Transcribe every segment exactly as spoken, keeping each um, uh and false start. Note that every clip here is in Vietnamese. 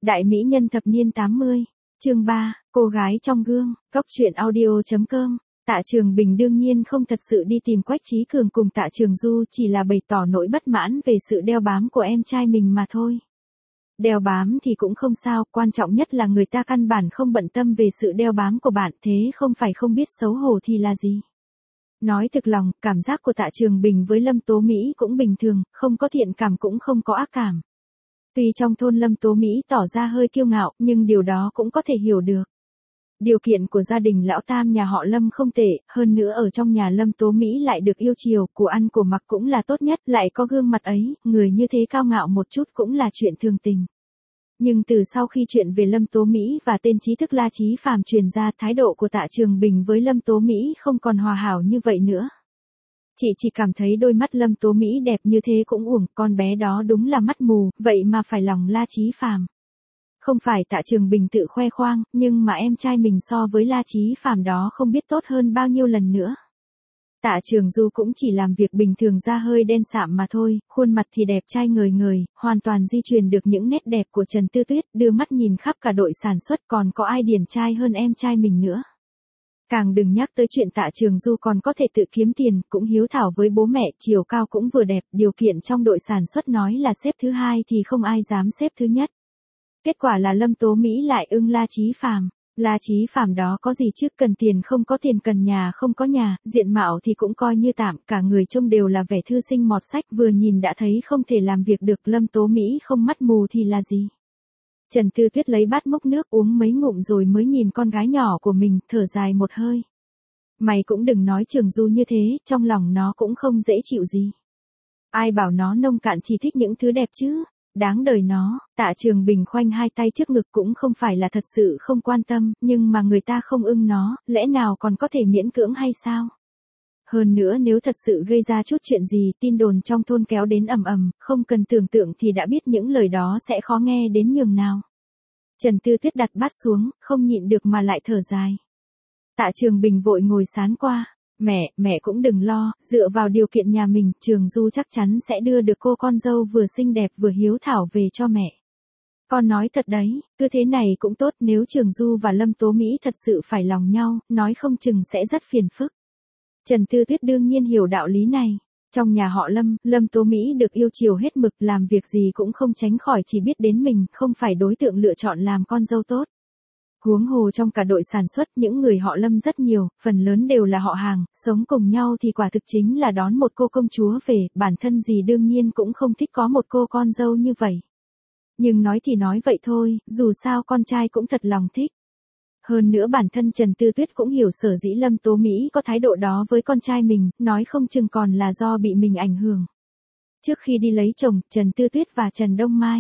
Đại mỹ nhân thập niên tám mươi, chương ba, cô gái trong gương, Cốc truyện audio.com. Tạ Trường Bình đương nhiên không thật sự đi tìm Quách Chí Cường cùng Tạ Trường Du, chỉ là bày tỏ nỗi bất mãn về sự đeo bám của em trai mình mà thôi. Đeo bám thì cũng không sao, quan trọng nhất là người ta căn bản không bận tâm về sự đeo bám của bạn, thế không phải không biết xấu hổ thì là gì. Nói thực lòng, cảm giác của Tạ Trường Bình với Lâm Tố Mỹ cũng bình thường, không có thiện cảm cũng không có ác cảm. Tuy trong thôn Lâm Tố Mỹ tỏ ra hơi kiêu ngạo, nhưng điều đó cũng có thể hiểu được. Điều kiện của gia đình lão tam nhà họ Lâm không tệ, hơn nữa ở trong nhà Lâm Tố Mỹ lại được yêu chiều, của ăn của mặc cũng là tốt nhất, lại có gương mặt ấy, người như thế cao ngạo một chút cũng là chuyện thường tình. Nhưng từ sau khi chuyện về Lâm Tố Mỹ và tên trí thức La Chí Phàm truyền ra, thái độ của Tạ Trường Bình với Lâm Tố Mỹ không còn hòa hảo như vậy nữa. Chị chỉ cảm thấy đôi mắt Lâm Tố Mỹ đẹp như thế cũng uổng, con bé đó đúng là mắt mù, vậy mà phải lòng La Chí Phàm. Không phải Tạ Trường Bình tự khoe khoang, nhưng mà em trai mình so với La Chí Phàm đó không biết tốt hơn bao nhiêu lần nữa. Tạ Trường Du cũng chỉ làm việc bình thường, da hơi đen sạm mà thôi, khuôn mặt thì đẹp trai ngời ngời, hoàn toàn di truyền được những nét đẹp của Trần Tư Tuyết, đưa mắt nhìn khắp cả đội sản xuất, còn có ai điển trai hơn em trai mình nữa. Càng đừng nhắc tới chuyện Tạ Trường Du còn có thể tự kiếm tiền, cũng hiếu thảo với bố mẹ, chiều cao cũng vừa đẹp, điều kiện trong đội sản xuất nói là xếp thứ hai thì không ai dám xếp thứ nhất. Kết quả là Lâm Tố Mỹ lại ưng La Chí Phàm. La Chí Phàm đó có gì chứ, cần tiền không có tiền, cần nhà không có nhà, diện mạo thì cũng coi như tạm, cả người trông đều là vẻ thư sinh mọt sách, vừa nhìn đã thấy không thể làm việc được. Lâm Tố Mỹ không mắt mù thì là gì. Trần Tư Tuyết lấy bát múc nước uống mấy ngụm rồi mới nhìn con gái nhỏ của mình, thở dài một hơi. Mày cũng đừng nói Trường Du như thế, trong lòng nó cũng không dễ chịu gì. Ai bảo nó nông cạn chỉ thích những thứ đẹp chứ. Đáng đời nó. Tạ Trường Bình khoanh hai tay trước ngực, cũng không phải là thật sự không quan tâm, nhưng mà người ta không ưng nó, lẽ nào còn có thể miễn cưỡng hay sao? Hơn nữa nếu thật sự gây ra chút chuyện gì, tin đồn trong thôn kéo đến ầm ầm, không cần tưởng tượng thì đã biết những lời đó sẽ khó nghe đến nhường nào. Trần Tư Tuyết đặt bát xuống, không nhịn được mà lại thở dài. Tạ Trường Bình vội ngồi sán qua. Mẹ, mẹ cũng đừng lo, dựa vào điều kiện nhà mình, Trường Du chắc chắn sẽ đưa được cô con dâu vừa xinh đẹp vừa hiếu thảo về cho mẹ. Con nói thật đấy, cứ thế này cũng tốt, nếu Trường Du và Lâm Tố Mỹ thật sự phải lòng nhau, nói không chừng sẽ rất phiền phức. Trần Tư Tuyết đương nhiên hiểu đạo lý này. Trong nhà họ Lâm, Lâm Tố Mỹ được yêu chiều hết mực, làm việc gì cũng không tránh khỏi chỉ biết đến mình, không phải đối tượng lựa chọn làm con dâu tốt. Huống hồ trong cả đội sản xuất, những người họ Lâm rất nhiều, phần lớn đều là họ hàng, sống cùng nhau thì quả thực chính là đón một cô công chúa về, bản thân gì đương nhiên cũng không thích có một cô con dâu như vậy. Nhưng nói thì nói vậy thôi, dù sao con trai cũng thật lòng thích. Hơn nữa bản thân Trần Tư Tuyết cũng hiểu sở dĩ Lâm Tố Mỹ có thái độ đó với con trai mình, nói không chừng còn là do bị mình ảnh hưởng. Trước khi đi lấy chồng, Trần Tư Tuyết và Trần Đông Mai.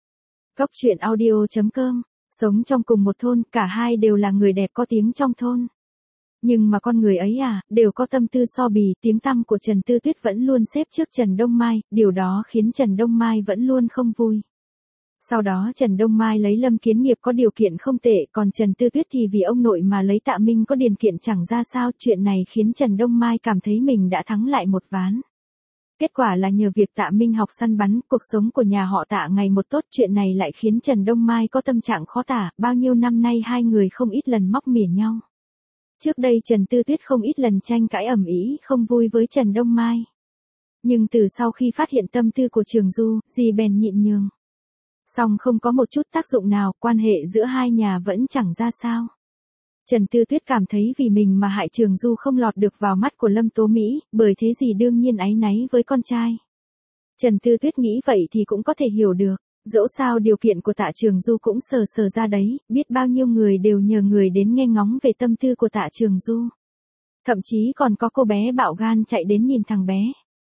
Cốc truyện audio.com. Sống trong cùng một thôn, cả hai đều là người đẹp có tiếng trong thôn. Nhưng mà con người ấy à, đều có tâm tư so bì, tiếng tăm của Trần Tư Tuyết vẫn luôn xếp trước Trần Đông Mai, điều đó khiến Trần Đông Mai vẫn luôn không vui. Sau đó Trần Đông Mai lấy Lâm Kiến Nghiệp có điều kiện không tệ, còn Trần Tư Tuyết thì vì ông nội mà lấy Tạ Minh có điều kiện chẳng ra sao, chuyện này khiến Trần Đông Mai cảm thấy mình đã thắng lại một ván. Kết quả là nhờ việc Tạ Minh học săn bắn, cuộc sống của nhà họ Tạ ngày một tốt, chuyện này lại khiến Trần Đông Mai có tâm trạng khó tả, bao nhiêu năm nay hai người không ít lần móc mỉa nhau. Trước đây Trần Tư Tuyết không ít lần tranh cãi ầm ĩ, không vui với Trần Đông Mai. Nhưng từ sau khi phát hiện tâm tư của Trường Du, dì bèn nhịn nhường. Song không có một chút tác dụng nào, quan hệ giữa hai nhà vẫn chẳng ra sao. Trần Tư Tuyết cảm thấy vì mình mà hại Trường Du không lọt được vào mắt của Lâm Tố Mỹ, bởi thế gì đương nhiên áy náy với con trai. Trần Tư Tuyết nghĩ vậy thì cũng có thể hiểu được, dẫu sao điều kiện của Tạ Trường Du cũng sờ sờ ra đấy, biết bao nhiêu người đều nhờ người đến nghe ngóng về tâm tư của Tạ Trường Du. Thậm chí còn có cô bé bạo gan chạy đến nhìn thằng bé.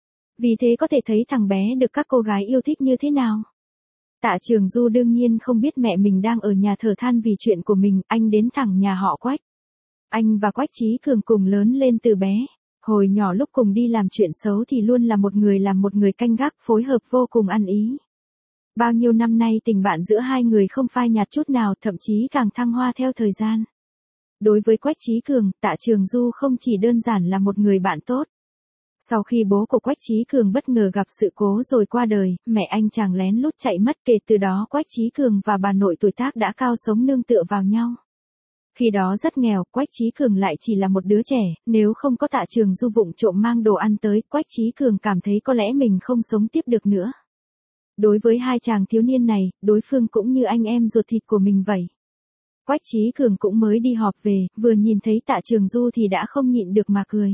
Vì thế có thể thấy thằng bé được các cô gái yêu thích như thế nào. Tạ Trường Du đương nhiên không biết mẹ mình đang ở nhà thở than vì chuyện của mình, anh đến thẳng nhà họ Quách. Anh và Quách Chí Cường cùng lớn lên từ bé. Hồi nhỏ lúc cùng đi làm chuyện xấu thì luôn là một người làm một người canh gác, phối hợp vô cùng ăn ý. Bao nhiêu năm nay tình bạn giữa hai người không phai nhạt chút nào, thậm chí càng thăng hoa theo thời gian. Đối với Quách Chí Cường, Tạ Trường Du không chỉ đơn giản là một người bạn tốt. Sau khi bố của Quách Chí Cường bất ngờ gặp sự cố rồi qua đời, mẹ anh chàng lén lút chạy mất, kể từ đó Quách Chí Cường và bà nội tuổi tác đã cao sống nương tựa vào nhau. Khi đó rất nghèo, Quách Chí Cường lại chỉ là một đứa trẻ, nếu không có Tạ Trường Du vụng trộm mang đồ ăn tới, Quách Chí Cường cảm thấy có lẽ mình không sống tiếp được nữa. Đối với hai chàng thiếu niên này, đối phương cũng như anh em ruột thịt của mình vậy. Quách Chí Cường cũng mới đi họp về, vừa nhìn thấy Tạ Trường Du thì đã không nhịn được mà cười.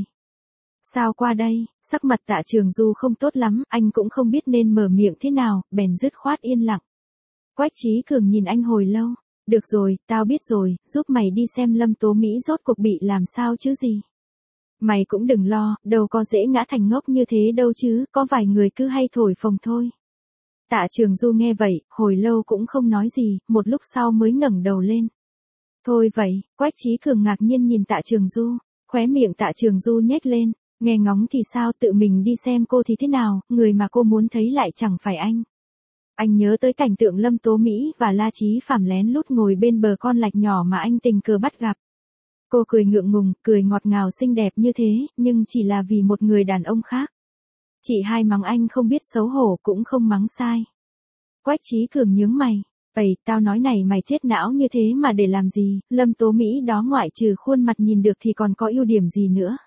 Sao qua đây, sắc mặt Tạ Trường Du không tốt lắm, anh cũng không biết nên mở miệng thế nào, bèn dứt khoát yên lặng. Quách Chí Cường nhìn anh hồi lâu. Được rồi, tao biết rồi, giúp mày đi xem Lâm Tố Mỹ rốt cuộc bị làm sao chứ gì. Mày cũng đừng lo, đâu có dễ ngã thành ngốc như thế đâu chứ, có vài người cứ hay thổi phồng thôi. Tạ Trường Du nghe vậy, hồi lâu cũng không nói gì, một lúc sau mới ngẩng đầu lên. Thôi vậy, Quách Chí Cường ngạc nhiên nhìn Tạ Trường Du, khóe miệng Tạ Trường Du nhếch lên, nghe ngóng thì sao, tự mình đi xem cô thì thế nào, người mà cô muốn thấy lại chẳng phải anh. Anh nhớ tới cảnh tượng Lâm Tố Mỹ và La Chí Phạm lén lút ngồi bên bờ con lạch nhỏ mà anh tình cờ bắt gặp. Cô cười ngượng ngùng, cười ngọt ngào xinh đẹp như thế, nhưng chỉ là vì một người đàn ông khác. Chị hai mắng anh không biết xấu hổ cũng không mắng sai. Quách Chí Cường nhướng mày, "Ây, tao nói này mày chết não như thế mà để làm gì, Lâm Tố Mỹ đó ngoại trừ khuôn mặt nhìn được thì còn có ưu điểm gì nữa.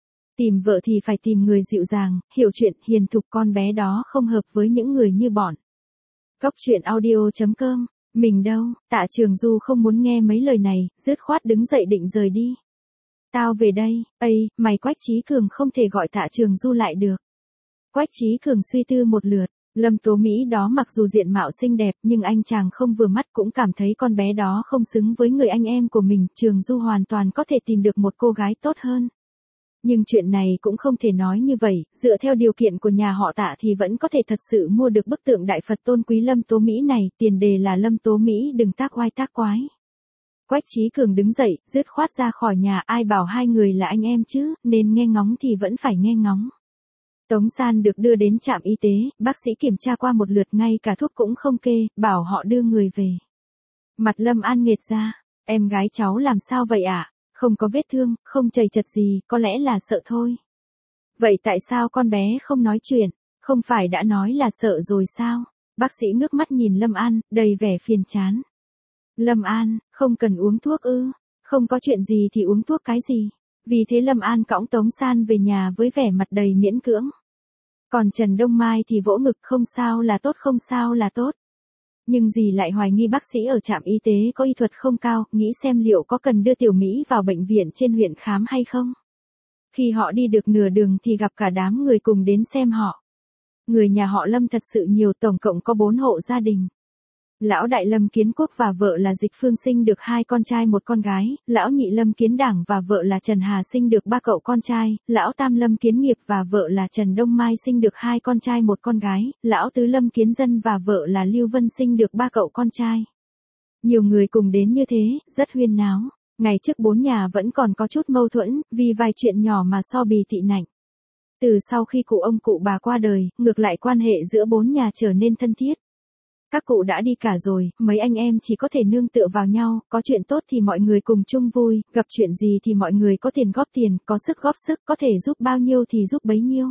Tìm vợ thì phải tìm người dịu dàng, hiểu chuyện, hiền thục, con bé đó không hợp với những người như bọn." Cốc truyện audio chấm com, mình đâu, Tạ Trường Du không muốn nghe mấy lời này, dứt khoát đứng dậy định rời đi. Tao về đây, ây, mày Quách Chí Cường không thể gọi Tạ Trường Du lại được. Quách Chí Cường suy tư một lượt, Lâm Tố Mỹ đó mặc dù diện mạo xinh đẹp nhưng anh chàng không vừa mắt cũng cảm thấy con bé đó không xứng với người anh em của mình, Trường Du hoàn toàn có thể tìm được một cô gái tốt hơn. Nhưng chuyện này cũng không thể nói như vậy, dựa theo điều kiện của nhà họ Tạ thì vẫn có thể thật sự mua được bức tượng đại Phật tôn quý Lâm Tố Mỹ này, tiền đề là Lâm Tố Mỹ đừng tác oai tác quái. Quách Chí Cường đứng dậy, dứt khoát ra khỏi nhà, ai bảo hai người là anh em chứ, nên nghe ngóng thì vẫn phải nghe ngóng. Tống San được đưa đến trạm y tế, bác sĩ kiểm tra qua một lượt ngay cả thuốc cũng không kê, bảo họ đưa người về. Mặt Lâm An nghệt ra, em gái cháu làm sao vậy ạ? À? Không có vết thương, không chầy chật gì, có lẽ là sợ thôi. Vậy tại sao con bé không nói chuyện, không phải đã nói là sợ rồi sao? Bác sĩ ngước mắt nhìn Lâm An, đầy vẻ phiền chán. Lâm An, không cần uống thuốc ư, không có chuyện gì thì uống thuốc cái gì. Vì thế Lâm An cõng Tống San về nhà với vẻ mặt đầy miễn cưỡng. Còn Trần Đông Mai thì vỗ ngực, không sao là tốt, không sao là tốt. Nhưng dì lại hoài nghi bác sĩ ở trạm y tế có y thuật không cao, nghĩ xem liệu có cần đưa Tiểu Mỹ vào bệnh viện trên huyện khám hay không. Khi họ đi được nửa đường thì gặp cả đám người cùng đến xem họ. Người nhà họ Lâm thật sự nhiều, tổng cộng có bốn hộ gia đình. Lão đại Lâm Kiến Quốc và vợ là Dịch Phương sinh được hai con trai một con gái, lão nhị Lâm Kiến Đảng và vợ là Trần Hà sinh được ba cậu con trai, lão tam Lâm Kiến Nghiệp và vợ là Trần Đông Mai sinh được hai con trai một con gái, lão tứ Lâm Kiến Dân và vợ là Lưu Vân sinh được ba cậu con trai. Nhiều người cùng đến như thế, rất huyên náo. Ngày trước bốn nhà vẫn còn có chút mâu thuẫn, vì vài chuyện nhỏ mà so bì tị nạnh. Từ sau khi cụ ông cụ bà qua đời, ngược lại quan hệ giữa bốn nhà trở nên thân thiết. Các cụ đã đi cả rồi, mấy anh em chỉ có thể nương tựa vào nhau, có chuyện tốt thì mọi người cùng chung vui, gặp chuyện gì thì mọi người có tiền góp tiền, có sức góp sức, có thể giúp bao nhiêu thì giúp bấy nhiêu.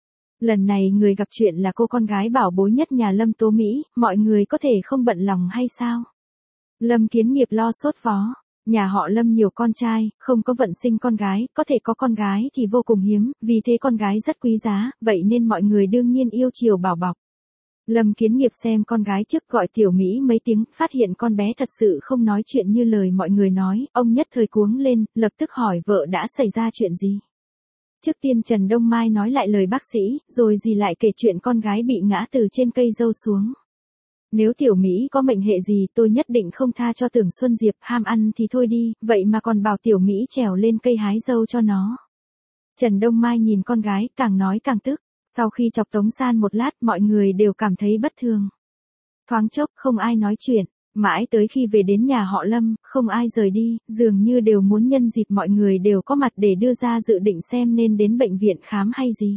Lần này người gặp chuyện là cô con gái bảo bối nhất nhà Lâm Tố Mỹ, mọi người có thể không bận lòng hay sao? Lâm Kiến Nghiệp lo sốt vó, nhà họ Lâm nhiều con trai, không có vận sinh con gái, có thể có con gái thì vô cùng hiếm, vì thế con gái rất quý giá, vậy nên mọi người đương nhiên yêu chiều bảo bọc. Lâm Kiến Nghiệp xem con gái trước gọi Tiểu Mỹ mấy tiếng, phát hiện con bé thật sự không nói chuyện như lời mọi người nói, ông nhất thời cuống lên, lập tức hỏi vợ đã xảy ra chuyện gì. Trước tiên Trần Đông Mai nói lại lời bác sĩ, rồi dì lại kể chuyện con gái bị ngã từ trên cây dâu xuống. Nếu Tiểu Mỹ có mệnh hệ gì tôi nhất định không tha cho Tưởng Xuân Diệp, ham ăn thì thôi đi, vậy mà còn bảo Tiểu Mỹ trèo lên cây hái dâu cho nó. Trần Đông Mai nhìn con gái, càng nói càng tức. Sau khi chọc Tống San một lát mọi người đều cảm thấy bất thường. Thoáng chốc không ai nói chuyện, mãi tới khi về đến nhà họ Lâm, không ai rời đi, dường như đều muốn nhân dịp mọi người đều có mặt để đưa ra dự định xem nên đến bệnh viện khám hay gì.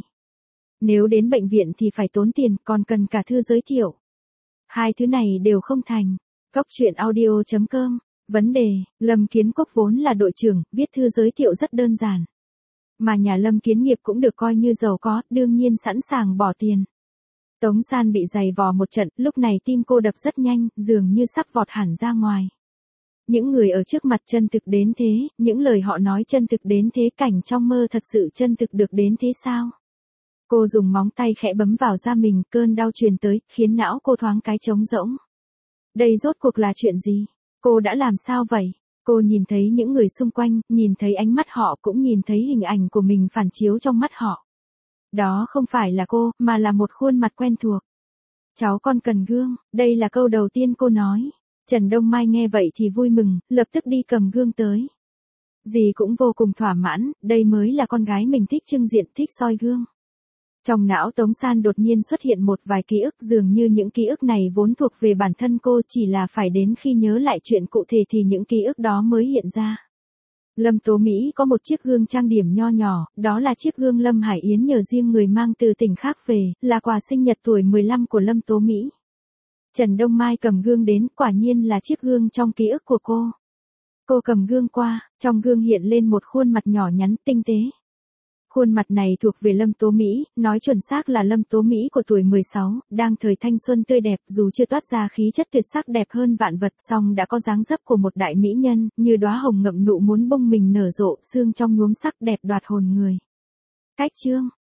Nếu đến bệnh viện thì phải tốn tiền, còn cần cả thư giới thiệu. Hai thứ này đều không thành. Cốc truyện audio chấm com, vấn đề, Lâm Kiến Quốc vốn là đội trưởng, viết thư giới thiệu rất đơn giản. mà nhà Lâm Kiến Nghiệp cũng được coi như giàu có, đương nhiên sẵn sàng bỏ tiền. Tống San bị giày vò một trận, lúc này tim cô đập rất nhanh, dường như sắp vọt hẳn ra ngoài. Những người ở trước mặt chân thực đến thế, những lời họ nói chân thực đến thế, cảnh trong mơ thật sự chân thực được đến thế sao? Cô dùng móng tay khẽ bấm vào da mình, cơn đau truyền tới, khiến não cô thoáng cái trống rỗng. Đây rốt cuộc là chuyện gì? Cô đã làm sao vậy? Cô nhìn thấy những người xung quanh, nhìn thấy ánh mắt họ, cũng nhìn thấy hình ảnh của mình phản chiếu trong mắt họ. Đó không phải là cô, mà là một khuôn mặt quen thuộc. Cháu con cần gương, đây là câu đầu tiên cô nói. Trần Đông Mai nghe vậy thì vui mừng, lập tức đi cầm gương tới. Dì cũng vô cùng thỏa mãn, đây mới là con gái mình thích trưng diện, thích soi gương. Trong não Tống San đột nhiên xuất hiện một vài ký ức, dường như những ký ức này vốn thuộc về bản thân cô, chỉ là phải đến khi nhớ lại chuyện cụ thể thì những ký ức đó mới hiện ra. Lâm Tố Mỹ có một chiếc gương trang điểm nho nhỏ, đó là chiếc gương Lâm Hải Yến nhờ riêng người mang từ tỉnh khác về, là quà sinh nhật tuổi mười lăm của Lâm Tố Mỹ. Trần Đông Mai cầm gương đến, quả nhiên là chiếc gương trong ký ức của cô. Cô cầm gương qua, trong gương hiện lên một khuôn mặt nhỏ nhắn, tinh tế. Khuôn mặt này thuộc về Lâm Tố Mỹ, nói chuẩn xác là Lâm Tố Mỹ của tuổi mười sáu, đang thời thanh xuân tươi đẹp, dù chưa toát ra khí chất tuyệt sắc đẹp hơn vạn vật, song đã có dáng dấp của một đại mỹ nhân, như đóa hồng ngậm nụ muốn bông mình nở rộ, xương trong nhuốm sắc đẹp đoạt hồn người. Cách chương